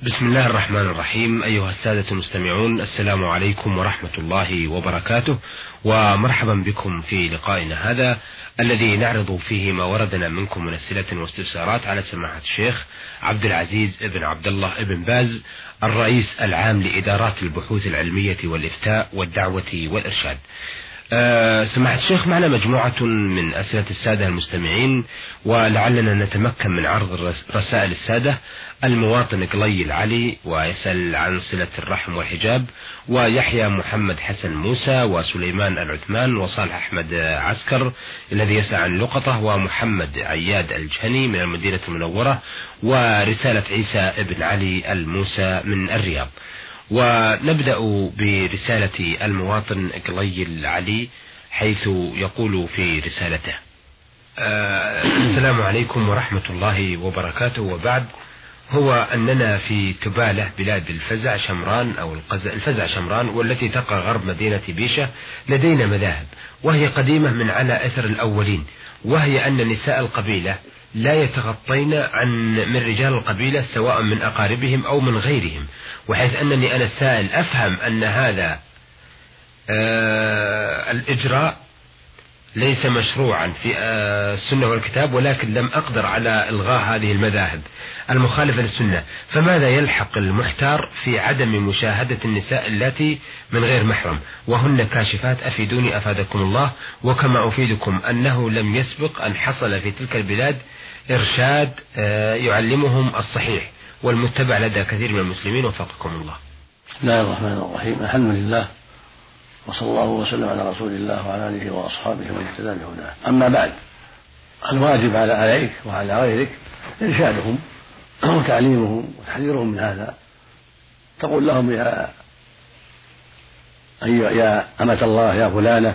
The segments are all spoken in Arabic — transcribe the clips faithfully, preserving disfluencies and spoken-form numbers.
بسم الله الرحمن الرحيم. أيها السادة المستمعون، السلام عليكم ورحمة الله وبركاته، ومرحبا بكم في لقائنا هذا الذي نعرض فيه ما وردنا منكم من أسئلة واستفسارات على سماحة الشيخ عبد العزيز ابن عبد الله ابن باز، الرئيس العام لإدارات البحوث العلمية والإفتاء والدعوة والإرشاد. أه سماحة الشيخ، معنا مجموعة من أسئلة السادة المستمعين، ولعلنا نتمكن من عرض رسائل السادة. المواطن قليل علي ويسأل عن صلة الرحم والحجاب، ويحيى محمد حسن موسى، وسليمان العثمان، وصالح أحمد عسكر الذي يسأل عن لقطة، ومحمد عياد الجهني من المدينة المنورة، ورسالة عيسى ابن علي الموسى من الرياض. ونبدأ برسالة المواطن قليل علي، حيث يقول في رسالته: آه السلام عليكم ورحمة الله وبركاته، وبعد. هو أننا في تبالة بلاد الفزع شمران أو الفزع شمران، والتي تقع غرب مدينة بيشة، لدينا مذاهب وهي قديمة من على أثر الأولين، وهي أن نساء القبيلة لا يتغطين عن من رجال القبيلة، سواء من أقاربهم أو من غيرهم، وحيث أنني أنا السائل أفهم أن هذا آه الإجراء ليس مشروعا في السنة والكتاب، ولكن لم أقدر على إلغاء هذه المذاهب المخالفة للسنة. فماذا يلحق المحتار في عدم مشاهدة النساء اللاتي من غير محرم وهن كاشفات؟ أفيدوني أفادكم الله. وكما أفيدكم أنه لم يسبق أن حصل في تلك البلاد إرشاد يعلمهم الصحيح والمتبع لدى كثير من المسلمين، وفقكم الله. بسم الله الرحمن الرحيم. الحمد لله، وصلى الله وسلم على رسول الله وعلى آله وأصحابه ومن اهتدى بهداه. أما بعد، الواجب على عليك وعلى غيرك إرشادهم وتعليمهم وتحذيرهم من هذا. تقول لهم: يا أيها يا أمة الله، يا فلانة،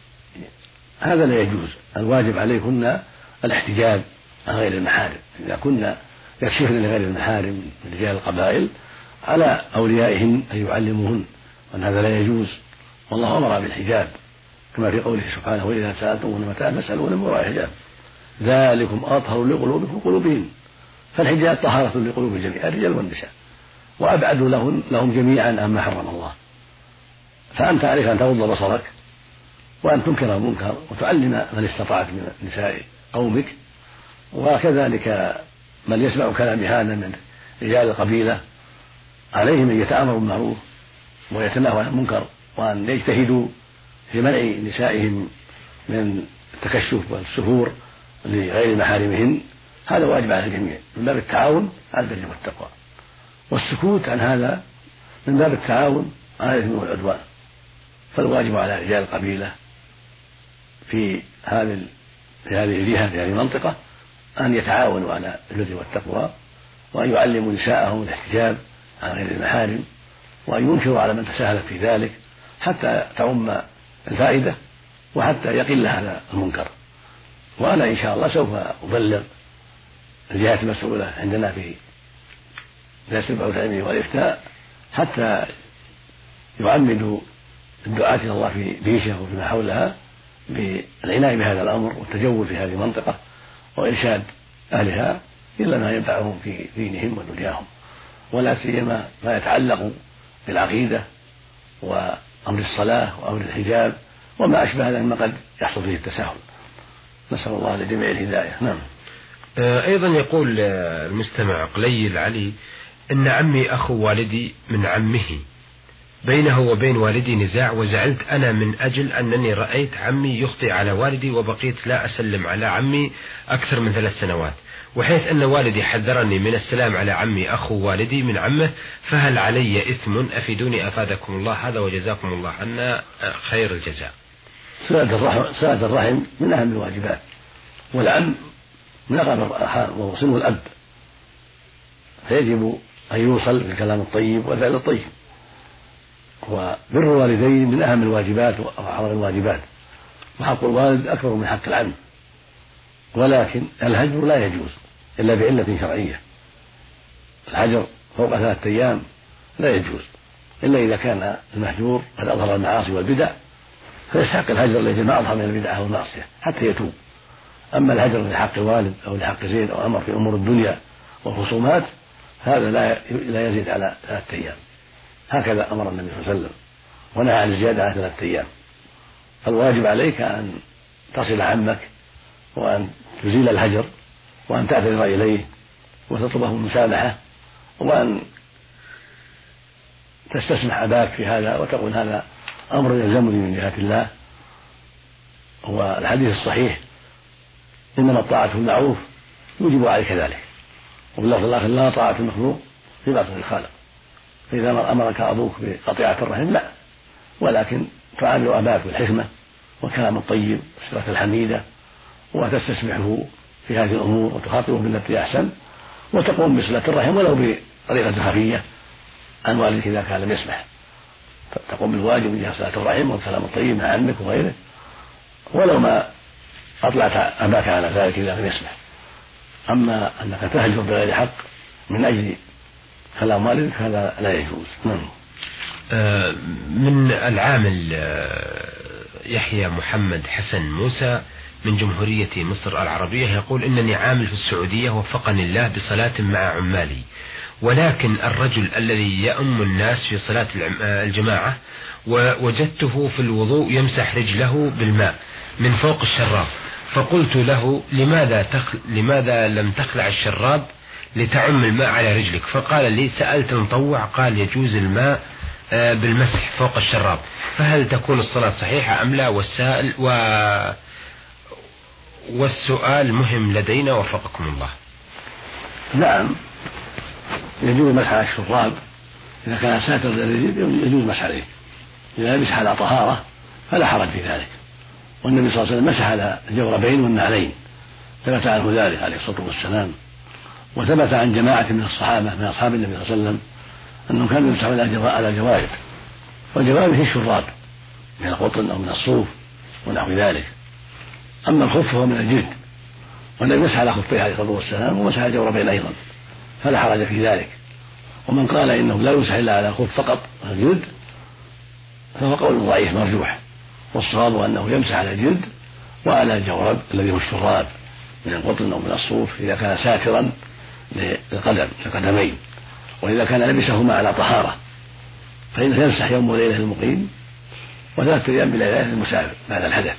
هذا لا يجوز. الواجب عليكن الاحتجاب عن غير المحارم. إذا كنا يكشفن لغير المحارم من رجال القبائل، على أوليائهن أن يعلموهن وأن هذا لا يجوز. والله أمر بالحجاب كما في قوله سبحانه: وإذا سألتموهن متاعا فاسألوهن من وراء حجاب ذلكم أطهر لقلوبكم وقلوبهن. فالحجاب طهارة لقلوب الجميع، الرجال والنساء، وأبعد لهم, لهم جميعا عما حرم الله. فأنت عليك أن تغض بصرك وأن تنكر المنكر وتعلم من استطعت من نساء قومك، وكذلك من يسمع كلام هذا من رجال القبيلة عليهم أن يتأمروا بالمعروف ويتناهوا عن المنكر، وأن يجتهدوا في منع نسائهم من التكشف والسفور لغير محارمهن. هذا واجب على الجميع من باب التعاون على البر والتقوى، والسكوت عن هذا من باب التعاون على الإثم والعدوان. فالواجب على رجال القبيلة في هذه في هذه الجهة في هذه المنطقة أن يتعاونوا على البر والتقوى، وأن يعلموا نساءهم الاحتجاب عن غير المحارم، وأن ينكروا على من تساهل في ذلك حتى تعم الفائدة وحتى يقل هذا المنكر. وأنا إن شاء الله سوف أبلغ الجهات المسؤولة عندنا في دراسة البحوث العلمية والإفتاء حتى يعمدوا الدعاة إلى الله في بيشة وفيما حولها بالعناية بهذا الأمر والتجول في هذه المنطقة، وإرشاد أهلها إلا ما ينفعهم في دينهم ودنياهم، ولا سيما ما يتعلق بالعقيدة وأمر الصلاة وأمر الحجاب وما أشبه ذلك مما قد يحصل فيه التساهل. نسأل الله لجميع الهداية. نعم. أيضا يقول المستمع قليل علي: إن عمي أخو والدي من عمه، بينه وبين والدي نزاع، وزعلت أنا من أجل أنني رأيت عمي يخطئ على والدي، وبقيت لا أسلم على عمي أكثر من ثلاث سنوات، وحيث أن والدي حذرني من السلام على عمي أخو والدي من عمه، فهل علي إثم؟ أفيدوني أفادكم الله. هذا وجزاكم الله عنا خير الجزاء. صلة الرحم, صلة الرحم من أهم الواجبات، والعم من أقرب الأرحام وهو صنو الأب، فيجب أن يوصل بالكلام الطيب والفعل الطيب. وبر الوالدين من أهم الواجبات وأعظم الواجبات، وحق الوالد أكبر من حق العم، ولكن الهجر لا يجوز إلا بعلة شرعية. الهجر فوق ثلاثة أيام لا يجوز إلا إذا كان المهجور قد أظهر المعاصي والبدع، فيستحق الهجر الذي ما أظهر من البدعة والمعصية حتى يتوب. أما الهجر لحق الوالد أو لحق زيد أو أمر في أمور الدنيا والخصومات هذا لا لا يزيد على ثلاثة أيام، هكذا أمر النبي صلى الله عليه وسلم ونهى عن الزيادة على ثلاثة أيام. فالواجب عليك أن تصل عمك وأن تزيل الهجر وأن تعتذر إليه وتطلبه المسامحة وأن تستسمح أباك في هذا وتقول هذا أمر يلزمني من جهة الله. والحديث الصحيح إنما الطاعة في المعروف يوجب عليك ذلك، وباللفظ الآخر لا طاعة المخلوق في معصية الخالق. فإذا أمرك أبوك بقطيعة الرحم لا، ولكن تعامل أباك بالحكمة والكلام الطيب والصفات الحميدة وتستسمحه في هذه الأمور وتخاطبه بالتي أحسن وتقوم بصلة الرحم ولو بطريقة خفية عن والدك إذا كان لم يسمح، تقوم بالواجب من جهة صلة الرحم والكلام الطيب مع عمك وغيره ولو ما أطلعت أباك على ذلك إذا لم يسمح. أما أنك تهجر بغير حق من أجل كلام والدك هذا لا يجوز. نعم. من العامل يحيى محمد حسن موسى من جمهورية مصر العربية يقول إنني عامل في السعودية وفقني الله بصلاة مع عمالي، ولكن الرجل الذي يؤم الناس في صلاة الجماعة ووجدته في الوضوء يمسح رجله بالماء من فوق الشراب، فقلت له لماذا, تخل... لماذا لم تخلع الشراب لتعم الماء على رجلك؟ فقال لي سألت مطوع قال يجوز الماء بالمسح فوق الشراب، فهل تكون الصلاة صحيحة أم لا؟ والسائل و... والسؤال مهم لدينا وفقكم الله. نعم يجوز مسح على الشراب إذا كان ساتر للرجل، يجوز مسح عليه إذا مسح على طهارة فلا حرج في ذلك. والنبي صلى الله عليه وسلم مسح على الجوربين والنعلين، ثبت عنه ذلك عليه الصلاة والسلام. وثبت عن جماعة من الصحابة من أصحاب النبي صلى الله عليه وسلم أنهم كانوا يمسحون على الجوارب، والجوارب هي الشراب من القطن أو من الصوف ونحو ذلك. أما الخف فهو من الجلد، والنبي مسح على خفيه عليه الصلاة والسلام ومسح على الجوربين أيضا فلا حرج في ذلك. ومن قال إنه لا يمسح إلا على الخف فقط الجلد فهو قول ضعيف مرجوح، والصواب أنه يمسح على الجلد وعلى الجورب الذي هو الشراب من القطن أو من الصوف إذا كان ساترا للقدم للقدمين، وإذا كان لبسهما على طهارة فإنه يمسح يوم وليلة المقيم وثلاثة أيام بليلة للمسافر بعد الحدث.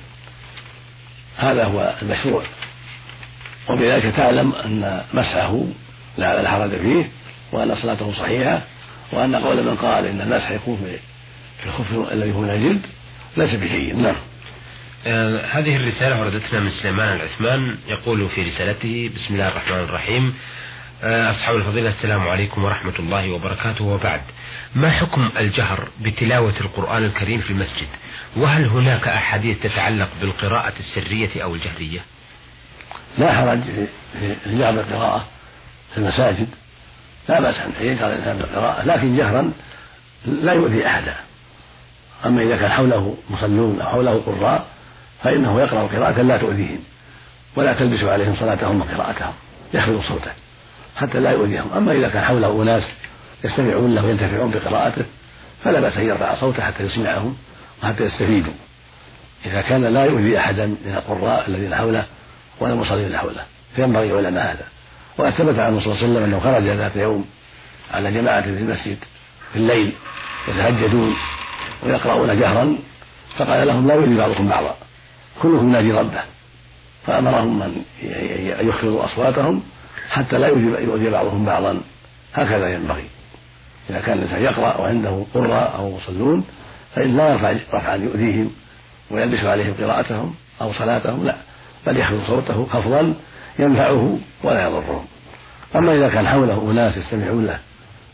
هذا هو المشروع، وبذلك تعلم أن مسحه لا حرج فيه وأن صلاته صحيحة، وأن قول من قال إن المسح يكون في الخف الذي هو من الجلد ليس بجيد. نعم. آه هذه الرسالة وردتنا من سليمان العثمان يقول في رسالته: بسم الله الرحمن الرحيم. آه أصحاب الفضيلة السلام عليكم ورحمة الله وبركاته، وبعد، ما حكم الجهر بتلاوة القرآن الكريم في المسجد؟ وهل هناك أحاديث تتعلق بالقراءة السرية أو الجهرية؟ لا حرج في الجهر بالقراءة في المساجد، لا بأس أن يجهر الإنسان بالقراءة، لكن جهرا لا يؤذي أحدا. أما إذا كان حوله مصلون أو حوله قراء فإنه يقرأ قراءة لا تؤذيهم، ولا تلبس عليهم صلاتهم وقراءتهم، يخفض صوته حتى لا يؤذيهم. أما إذا كان حوله أناس يستمعون له وينتفعون بقراءته فلا بأس أن يرفع صوته حتى يسمعهم وحتى يستفيدوا، إذا كان لا يؤذي أحدا من القراء الذين حوله ولا المصلين الذين حوله، فينبغي يعلم هذا. وثبت عنه صلى الله عليه وسلم أنه خرج ذات يوم على جماعة في المسجد في الليل يتهجدون ويقرؤون جهرا، فقال لهم لا يؤذي بعضكم بعضا، كلكم ينادي ربه، فأمرهم أن يخفضوا أصواتهم حتى لا يؤذي بعضهم بعضا. هكذا ينبغي إذا كان الإنسان يقرأ وعنده قراء أو مصلون فإن لا يرفع رفعا يؤذيهم ويلبس عليهم قراءتهم أو صلاتهم، لا، بل يخفض صوته خفضا ينفعه ولا يضرهم. أما إذا كان حوله أناس يستمعون له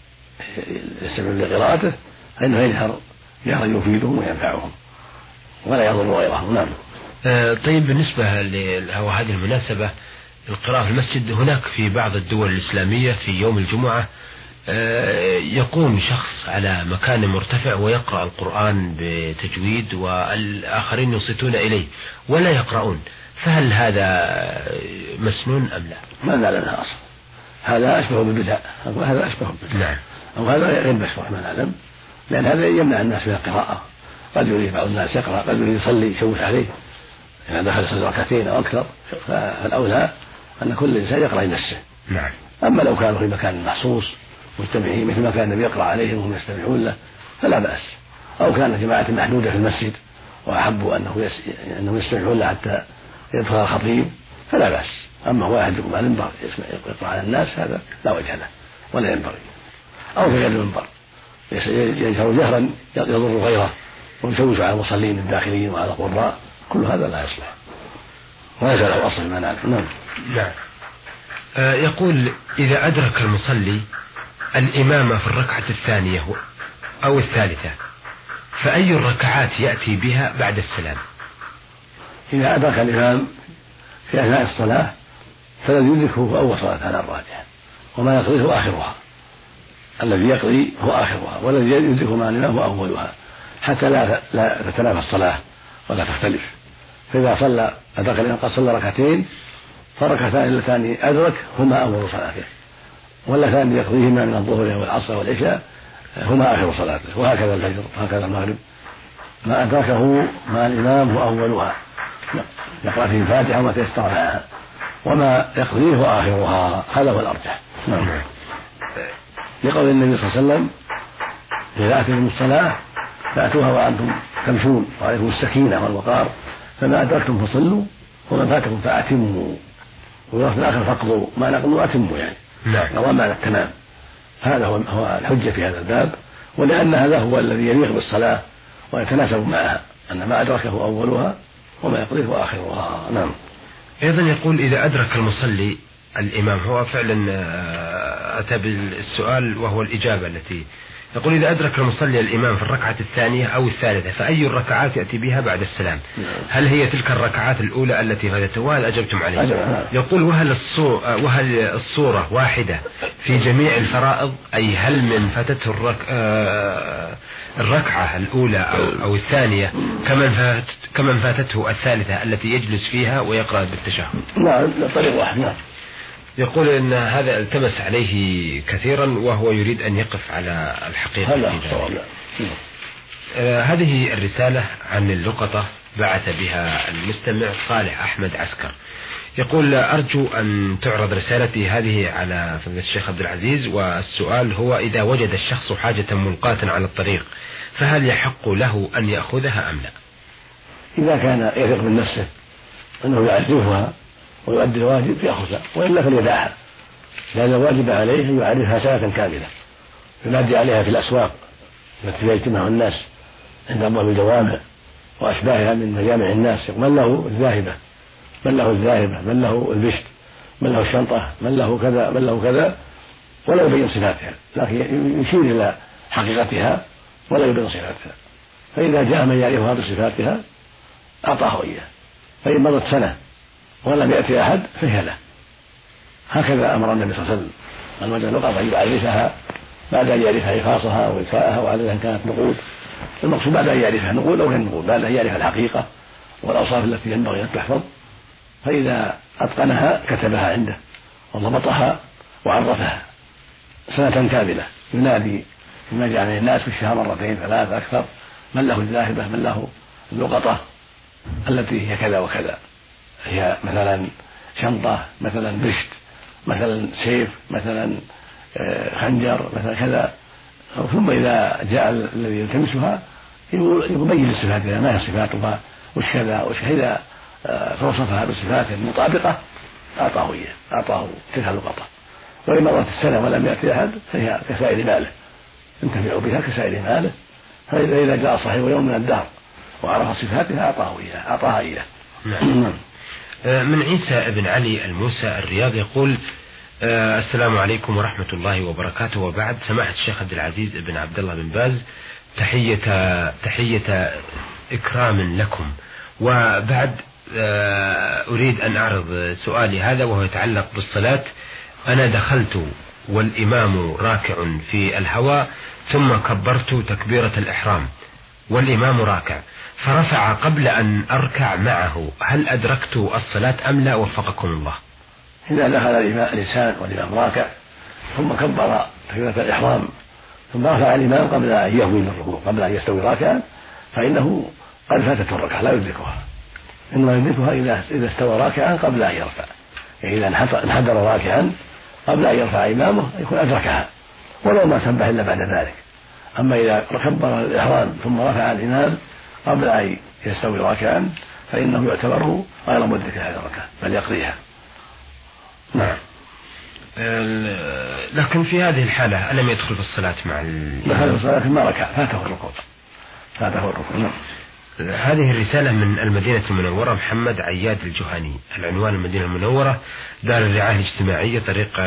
يستمعون لقراءته فإنه يجهر جهرا يفيدهم وينفعهم ولا يضر غيرهم. نعم. آه طيب، بالنسبة لهذه المناسبة القراءة في المسجد، هناك في بعض الدول الإسلامية في يوم الجمعة آه يقوم شخص على مكان مرتفع ويقرأ القرآن بتجويد والآخرين يصيتون إليه ولا يقرؤون، فهل هذا مسنون أم لا؟ ما نعلم هذا أصلا، هذا أشبه بالبدع، هذا أشبه بالبدع. نعم. أو هذا غير مشروع ما نعلم، لأن هذا يمنع الناس من القراءة، قد يريد بعض الناس يقرأ، قد يريد يصلي يشوش عليه إذا دخل يصلي ركعتين أو أكثر، فالأولى أن كل إنسان يقرأ لنفسه. نعم. أما لو كانوا في مكان محصوص مجتمعين مثل ما كان النبي يقرأ عليهم وهم يستمعون له فلا بأس، أو كان جماعة محدودة في المسجد وأحبوا أنه يس... أنهم يستمعون له حتى يدخل الخطيب فلا بأس. أما هو واحد يقوم على المنبر يقرأ على الناس هذا لا وجه له ولا ينبغي، أو في غير المنبر يجهر جهرا يضر غيره ويشوش على المصلين الداخلين وعلى القراء، كل هذا لا يصلح وليس له أصل ما نعرف. نعم. نعم. آه يقول إذا أدرك المصلي الإمام في الركعة الثانية أو الثالثة فأي الركعات يأتي بها بعد السلام؟ إذا أدرك الإمام في أثناء الصلاة فالذي يدركه هو أول صلاة على الراجح، وما يقضيه هو آخرها، الذي يقضي هو آخرها، والذي يدركه مع الإمام هو أولها، حتى لا لا تتنافى الصلاة ولا تختلف. فإذا صلى أدرك الإمام قد صلى ركعتين فالركعتان اللتان أدرك هما أول صلاته، واللتان يقضيهما من الظهر والعصر والعشاء هما آخر صلاته، وهكذا الفجر وهكذا المغرب ما أدركه مع الإمام هو أولها يقرأ فيه الفاتحة وما تيسر معها، وما يقضيه هو آخرها، هذا هو الأرجح. نعم. لقول النبي صلى الله عليه وسلم إذا أتيتم الصلاة فأتوها وأنتم تمشون وعليكم السكينة والوقار، فما أدركتم فصلوا وما فاتكم فأتموا، وفي الآخر فقضوا ما نقضوا أتموا يعني. نعم. أو معنى التمام. هذا هو هو الحجة في هذا الباب، ولأن هذا هو الذي يليق بالصلاة ويتناسب معها، أن ما أدركه أولها وما يقضيه آخرها. نعم. أيضا يقول إذا أدرك المصلي الإمام، هو فعلا أتى بالسؤال وهو الإجابة التي يقول إذا أدرك المصلي الإمام في الركعة الثانية أو الثالثة فأي الركعات يأتي بها بعد السلام؟ هل هي تلك الركعات الأولى التي فاتته؟ وهل أجبتم عليه؟ يقول وهل الصورة, وهل الصورة واحدة في جميع الفرائض؟ أي هل من فاتته الرك... الركعة الأولى أو, أو الثانية كمن, فات... كمن فاتته الثالثة التي يجلس فيها ويقرأ بالتشهد؟ نعم طريق واحد. نعم. يقول إن هذا التمس عليه كثيرا وهو يريد أن يقف على الحقيقة. آه هذه الرسالة عن اللقطة بعث بها المستمع صالح أحمد عسكر، يقول أرجو أن تعرض رسالتي هذه على فضيلة الشيخ عبد العزيز، والسؤال هو إذا وجد الشخص حاجة ملقاة على الطريق فهل يحق له أن يأخذها أم لا؟ إذا كان يثق من نفسه أنه يعرفها ويؤدي الواجب يأخذها، وإلا فليدعها، لأن الواجب عليه أن يعرفها سنة كاملة، ينادي عليها في الأسواق التي يجتمع الناس عند أبواب الجوامع وأشباهها من مجامع الناس، من له الذاهبة من له الذاهبة من له البشت من له الشنطة من له كذا من له كذا، ولا يبين صفاتها، لكن يشير إلى حقيقتها ولا يبين صفاتها، فإذا جاء من يعرفها بصفاتها أعطاه إياه، فإن مضت سنة ولم يأتي أحد فهي له. هكذا أمر النبي صلى الله عليه وسلم أن وجد اللقطة أن يعرفها بعد أن يعرف إخاصها وإلفاءها وعددا كانت نقود، المقصود بعد أن يعرفها نقود أو غير نقود، بعد أن يعرف الحقيقة والأوصاف التي ينبغي أن تحفظ، فإذا أتقنها كتبها عنده وضبطها وعرفها سنة كاملة، ينادي بما جاء من الناس في الشهر مرتين ثلاث أكثر من له الذاهبة من له اللقطة التي هي كذا وكذا، هي مثلا شنطة مثلا بشت مثلا سيف مثلا خنجر مثلا كذا، ثم إذا جاء الذي يلتمسها يبين صفاتها ما هي صفاتها وش كذا وش إذا توصفها بصفات مطابقة أعطاه إياه أعطاه تلك اللقطة، وإن مرت السنة ولم يأتي أحد فهي كسائر ماله ينتفع بها كسائر ماله، فإذا جاء صاحب يوم من الدهر وعرف صفاتها أعطاه إياه أعطاها إياه. نعم. من عيسى بن علي الموسى الرياض يقول السلام عليكم ورحمة الله وبركاته، وبعد سماحة الشيخ عبد العزيز بن عبد الله بن باز تحية تحية إكرام لكم، وبعد أريد أن أعرض سؤالي هذا وهو يتعلق بالصلاة. أنا دخلت والإمام راكع في الهواء ثم كبرت تكبيرة الإحرام والإمام راكع فرفع قبل أن أركع معه، هل أدركت الصلاة أم لا وفقكم الله؟ إذا دخل الإنسان والإمام راكع ثم كبر تكبيرة الإحرام ثم رفع الإمام قبل أن يهوي من الركوع قبل أن يستوي راكعا فإنه قد فاتته الركعة لا يدركها، إنما يدركها إذا إذا استوى راكعا قبل أن يرفع، يعني إذا انحدر راكعا قبل أن يرفع إمامه يكون أدركها ولو ما سبح إلا بعد ذلك. أما إذا كبر الإحرام ثم رفع الإمام قبل أن يستوي راكعا فإنه يعتبر غير مدرك هذه الركعة بل يقضيها. نعم. لكن في هذه الحالة ألم يدخل في الصلاة مع دخل في الصلاة ما ركع فاته الركوع فاته الركوع. نعم. هذه الرسالة من المدينة المنورة محمد عياد الجهني. العنوان المدينة المنورة دار الرعاية الاجتماعية طريق،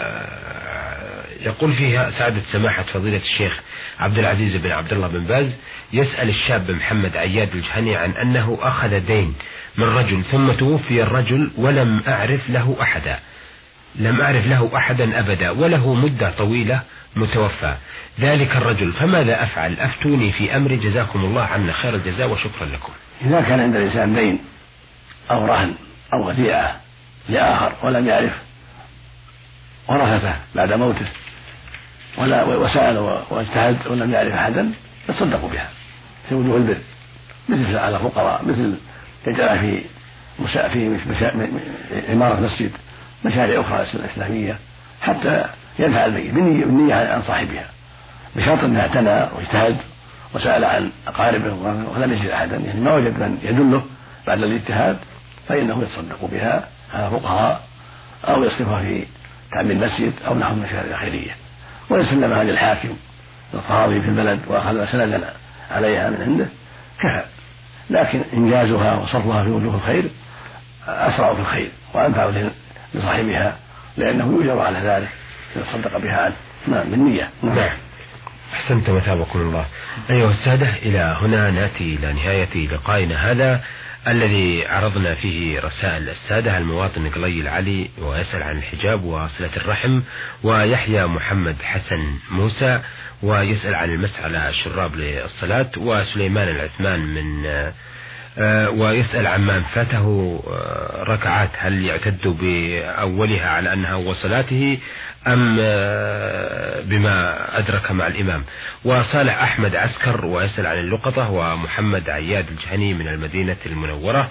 يقول فيها سعادة سماحة فضيلة الشيخ عبد العزيز بن عبد الله بن باز يسأل الشاب محمد عياد الجهني عن أنه أخذ دين من رجل ثم توفي الرجل ولم أعرف له أحدا لم أعرف له أحدا أبدا وله مدة طويلة متوفى ذلك الرجل، فماذا أفعل؟ أفتوني في أمري جزاكم الله عنا خير الجزاء وشكرا لكم. إذا كان عند الإنسان دين أو رهن أو وديعة لآخر ولم يعرف ورثته بعد موته ولا وسأل واجتهد ولم يعرف أحدا يتصدق بها في وجوه البر، مثل على الفقراء، مثل يجعل في في عمارة مسجد، مشاريع أخرى إسلامية حتى ينفع الميت بالنية عن صاحبها، بشرط أنه اعتنى واجتهد وسأل عن أقاربه ولم يجد أحدا، يعني ما وجد من يدله بعد الاجتهاد فإنه يتصدق بها على الفقراء أو يصرفها في تعمير المسجد أو نحو المشاريع الخيرية، ويسلمها للحاكم القاضي في البلد وأخذ سندا عليها من عنده كفى. لكن إنجازها وصرفها في وجوه الخير أسرع في الخير وأنفع لصاحبها لأنه يؤجر على ذلك يتصدق بها عنه. نعم بالنية. نعم. أحسنت وثابكم الله. أيها السادة، إلى هنا نأتي إلى نهاية لقائنا هذا الذي عرضنا فيه رسائل السادة. المواطن قلي العلي ويسأل عن الحجاب وصلة الرحم، ويحيى محمد حسن موسى ويسأل عن المسح على الشراب للصلاة، وسليمان العثمان من آه ويسأل عن من فاته آه ركعات هل يعتد بأولها على أنها وصلاته أم آه بما أدرك مع الإمام. وصالح أحمد عسكر ويسأل عن اللقطة، ومحمد عياد الجهني من المدينة المنورة،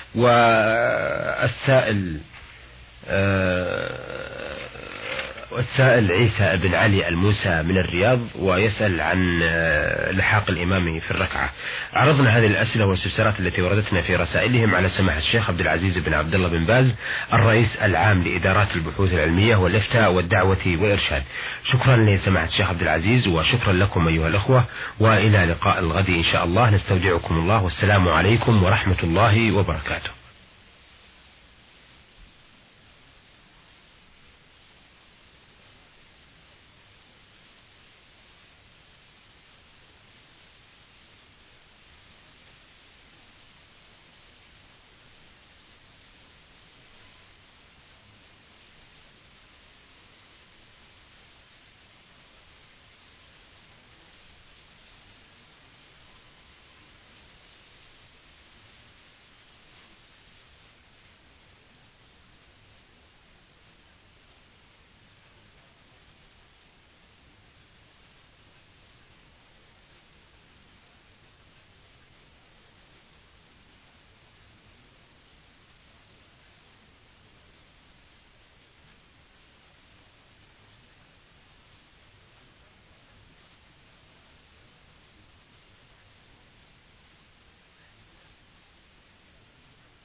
والسائل آه والسائل عيسى بن علي الموسى من الرياض ويسأل عن لحاق الإمام في الركعة. عرضنا هذه الأسئلة والاستفسارات التي وردتنا في رسائلهم على سماحة الشيخ عبد العزيز بن عبد الله بن باز الرئيس العام لإدارات البحوث العلمية والإفتاء والدعوة والإرشاد. شكرا لسماحة الشيخ عبد العزيز وشكرا لكم أيها الأخوة، وإلى لقاء الغد إن شاء الله. نستودعكم الله والسلام عليكم ورحمة الله وبركاته.